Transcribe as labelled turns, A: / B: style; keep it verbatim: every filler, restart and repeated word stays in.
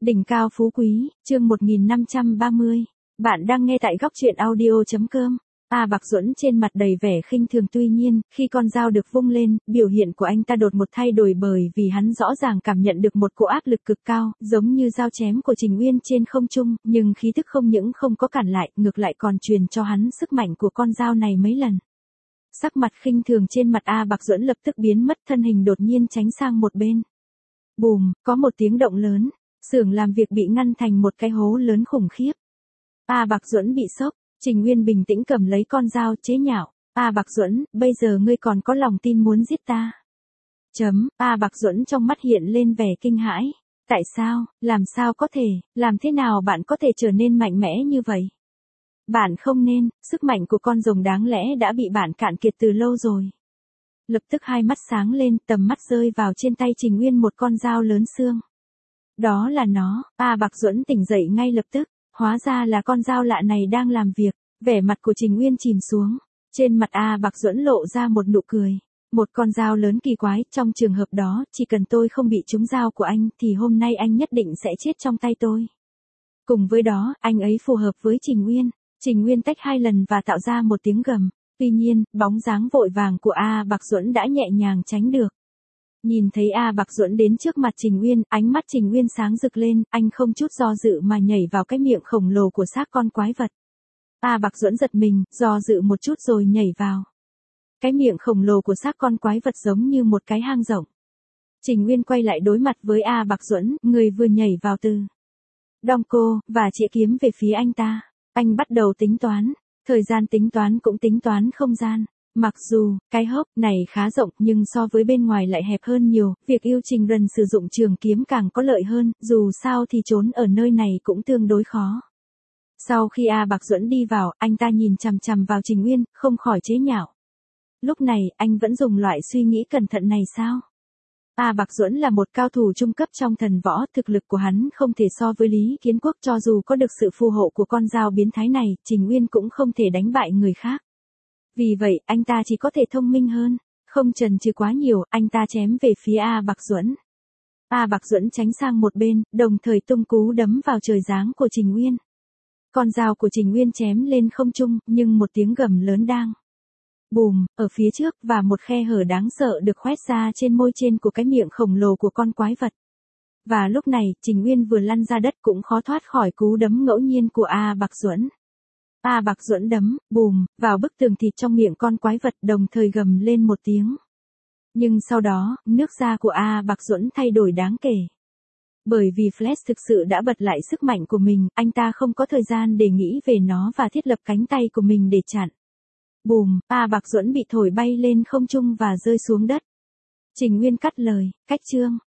A: Đỉnh cao phú quý, chương một nghìn năm trăm ba mươi. Bạn đang nghe tại góc truyện audio.com. A Bạc Duẫn trên mặt đầy vẻ khinh thường, tuy nhiên, khi con dao được vung lên, biểu hiện của anh ta đột một thay đổi bởi vì hắn rõ ràng cảm nhận được một cỗ áp lực cực cao, giống như dao chém của Trình Uyên trên không trung, nhưng khí tức không những không có cản lại, ngược lại còn truyền cho hắn sức mạnh của con dao này mấy lần. Sắc mặt khinh thường trên mặt A Bạc Duẫn lập tức biến mất, thân hình đột nhiên tránh sang một bên. Bùm, có một tiếng động lớn, xưởng làm việc bị ngăn thành một cái hố lớn khủng khiếp. A Bạc Duẫn bị sốc. Trình Uyên bình tĩnh cầm lấy con dao chế nhạo. A Bạc Duẫn, bây giờ ngươi còn có lòng tin muốn giết ta? Chấm, A Bạc Duẫn trong mắt hiện lên vẻ kinh hãi. Tại sao, làm sao có thể, làm thế nào bạn có thể trở nên mạnh mẽ như vậy? Bạn không nên, sức mạnh của con rồng đáng lẽ đã bị bạn cạn kiệt từ lâu rồi. Lập tức hai mắt sáng lên, tầm mắt rơi vào trên tay Trình Uyên một con dao lớn xương. Đó là nó, A Bạc Duẫn tỉnh dậy ngay lập tức. Hóa ra là con dao lạ này đang làm việc, vẻ mặt của Trình Uyên chìm xuống, trên mặt A Bạc Duẫn lộ ra một nụ cười. Một con dao lớn kỳ quái, trong trường hợp đó, chỉ cần tôi không bị trúng dao của anh thì hôm nay anh nhất định sẽ chết trong tay tôi. Cùng với đó, anh ấy phù hợp với Trình Uyên. Trình Uyên tách hai lần và tạo ra một tiếng gầm, tuy nhiên, bóng dáng vội vàng của A Bạc Duẫn đã nhẹ nhàng tránh được. Nhìn thấy A Bạc Duẫn đến trước mặt Trình Uyên, ánh mắt Trình Uyên sáng rực lên, anh không chút do dự mà nhảy vào cái miệng khổng lồ của xác con quái vật. A Bạc Duẫn giật mình, do dự một chút rồi nhảy vào. Cái miệng khổng lồ của xác con quái vật giống như một cái hang rộng. Trình Uyên quay lại đối mặt với A Bạc Duẫn, người vừa nhảy vào từ đong cô, và chĩa kiếm về phía anh ta. Anh bắt đầu tính toán, thời gian tính toán cũng tính toán không gian. Mặc dù, cái hốc này khá rộng nhưng so với bên ngoài lại hẹp hơn nhiều, việc yêu Trình Rần sử dụng trường kiếm càng có lợi hơn, dù sao thì trốn ở nơi này cũng tương đối khó. Sau khi A Bạc Duẫn đi vào, anh ta nhìn chằm chằm vào Trình Uyên, không khỏi chế nhạo. Lúc này, anh vẫn dùng loại suy nghĩ cẩn thận này sao? A Bạc Duẫn là một cao thủ trung cấp trong thần võ, thực lực của hắn không thể so với Lý Kiến Quốc, cho dù có được sự phù hộ của con dao biến thái này, Trình Uyên cũng không thể đánh bại người khác. Vì vậy, anh ta chỉ có thể thông minh hơn, không chần chừ quá nhiều, anh ta chém về phía A Bạc Duẫn. A Bạc Duẫn tránh sang một bên, đồng thời tung cú đấm vào trời giáng của Trình Uyên. Con dao của Trình Uyên chém lên không trung, nhưng một tiếng gầm lớn đang bùm, ở phía trước và một khe hở đáng sợ được khoét ra trên môi trên của cái miệng khổng lồ của con quái vật. Và lúc này, Trình Uyên vừa lăn ra đất cũng khó thoát khỏi cú đấm ngẫu nhiên của A Bạc Duẫn. A Bạc Duẫn đấm, bùm, vào bức tường thịt trong miệng con quái vật, đồng thời gầm lên một tiếng. Nhưng sau đó, nước da của A Bạc Duẫn thay đổi đáng kể. Bởi vì Flash thực sự đã bật lại sức mạnh của mình, anh ta không có thời gian để nghĩ về nó và thiết lập cánh tay của mình để chặn. Bùm, A Bạc Duẫn bị thổi bay lên không trung và rơi xuống đất. Trình Uyên cắt lời, cách chương,